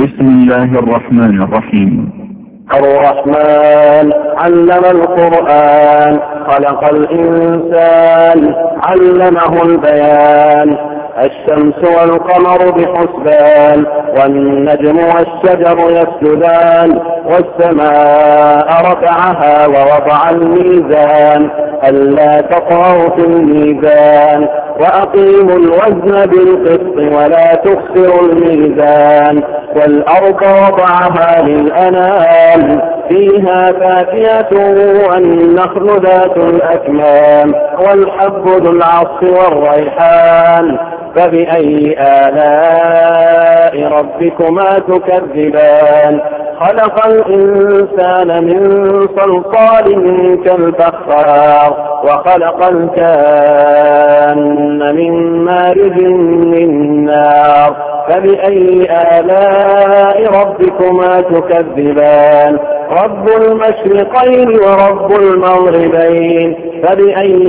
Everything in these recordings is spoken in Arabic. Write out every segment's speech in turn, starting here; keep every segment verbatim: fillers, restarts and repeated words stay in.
بسم الله الرحمن الرحيم. الرحمن علم القرآن، خلق الإنسان، علمه البيان. الشمس والقمر بحسبان، والنجم والشجر يسجدان، والسماء رفعها ووضع الميزان ألا تطغوا في الميزان، وأقيموا الوزن بالقسط ولا تخسروا الميزان. والأرض وضعها للأنام، فيها فاكهة والنخل ذات الأكمام، والحب ذو العصف والريحان. فبأي آلاء ربكما تكذبان؟ خلق الإنسان من صلصال كالفخار، وخلق الجان من مارج من نار. فبأي آلاء ربكما تكذبان؟ رب المشرقين ورب المغربين. فبأي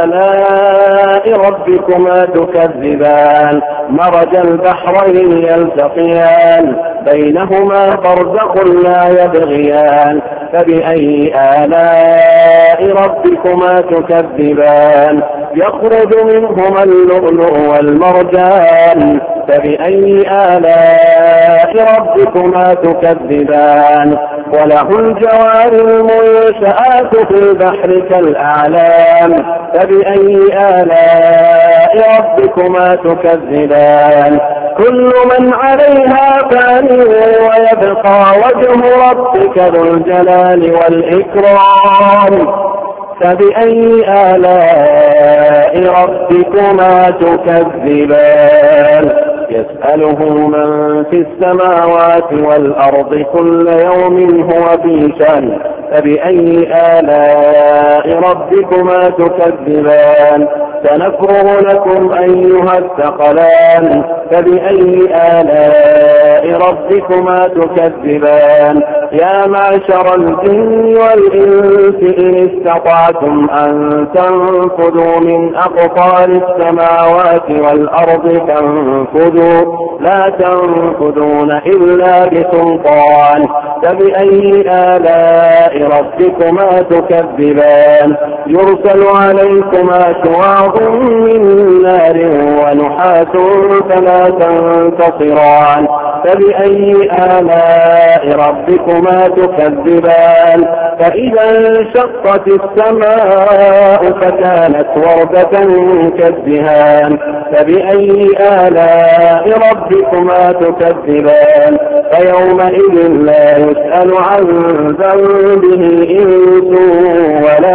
آلاء ربكما تكذبان؟ مرج البحرين يلتقيان، بينهما برزخ لا يبغيان. فبأي آلاء ربكما تكذبان؟ يخرج منهما اللؤلؤ والمرجان. فبأي آلاء ربكما تكذبان؟ وله الجوار المنشآت في البحر كالأعلام. فبأي آلاء ربكما تكذبان؟ كل من عليها فان ويبقى وجه ربك ذو الجلال والإكرام. فبأي آلاء ربكما تكذبان؟ يسأله من في السماوات والأرض كل يوم هو في شأن. فبأي آلاء ربكما تكذبان؟ سنفرغ لكم أيها الثقلان. فبأي آلاء ربكما تكذبان؟ يا معشر الجن والإنس إن استطعتم أن تنفذوا من أقطار السماوات والأرض فانفذوا، لا تنفذون إلا بسلطان. فبأي آلاء ربكما تكذبان؟ يرسل عليكما شواظ من نار ونحاس فلا تنتصران. فبأي آلاء ربكما تكذبان؟ فإذا انشقت السماء فكانت وردة كالدهان. فبأي آلاء ربكما تكذبان؟ فيومئذ لا يسأل عن ذنبه إنس ولا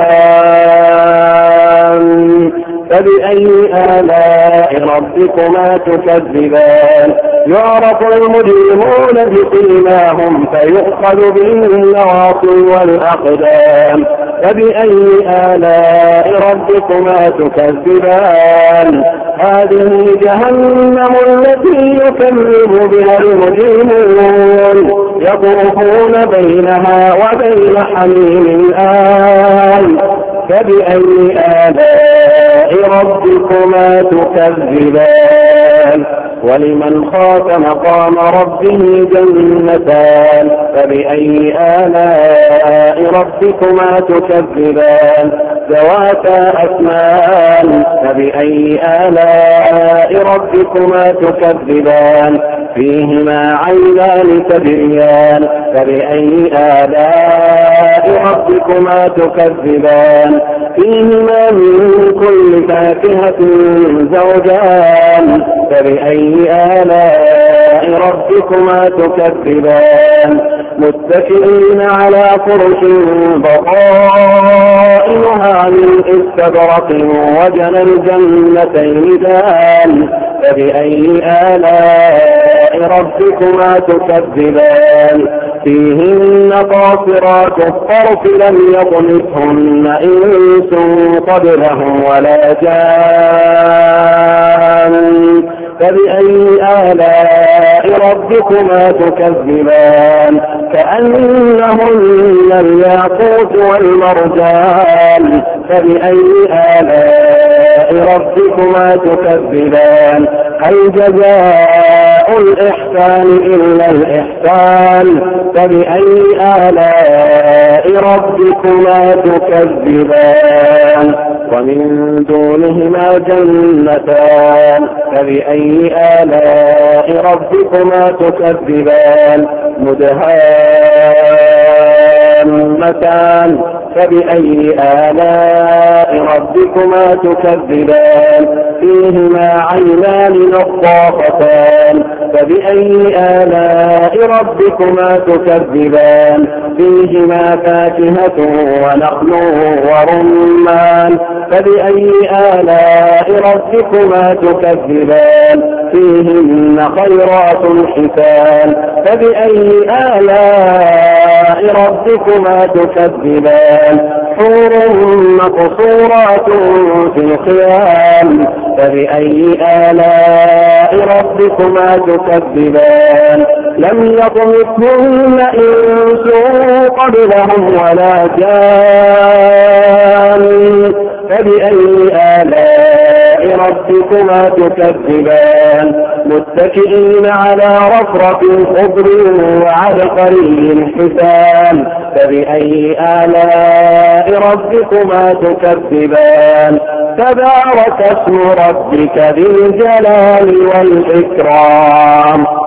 جان. فبأي آلاء ربكما تكذبان؟ يعرف المجرمون بسيماهم فيؤخذ بالنواصي والأقدام. فبأي آلاء ربكما تكذبان؟ هذه جهنم التي يكذب بها المجرمون، يطوفون بينها وبين حميم آن. فبأي آلاء ربكما تكذبان؟ ولمن خاف مقام ربه جنتان. فبأي آلاء ربكما تكذبان؟ ذواتا أثمان. فبأي آلاء ربكما تكذبان؟ فيهما عينان تجريان. فبأي آلاء ربكما تكذبان؟ فيهما من كل فاكهة زوجان. فبأي آلاء ربكما تكذبان؟ متكئين على فرش بطائنها من استبرق وجنى الجنتين دان. فبأي آلاء ربكما تكذبان؟ فيهن قاصرات الطرف لم يطمثهن إنس قبلهم ولا جان. فبأي آلاء ربكما تكذبان؟ كأنهن الياقوت والمرجان. فبأي آلاء ربكما تكذبان؟ هل جزاء الإحسان إلا الإحسان فبأي آلاء ربكما تكذبان ومن دونهما جنتان فبأي آلاء ربكما تكذبان مدهامتان فبأي آلاء ربكما تكذبان فيهما عينان نضاختان فبأي آلاء ربكما تكذبان فيهما فاكهة ونخل ورمان فبأي آلاء ربكما تكذبان فيهن خيرات حسان فبأي آلاء ربكما تكذبان حور مقصورات في الخيام فبأي آلاء ربكما تكذبان لم يطمثهن إنس قبلهم ولا جان فبأي آلاء ربكما تكذبان متكئين على رفرف خضر وعبقري حسان فبأي آلاء ربكما تكذبان تبارك اسم ربك ذي الجلال والإكرام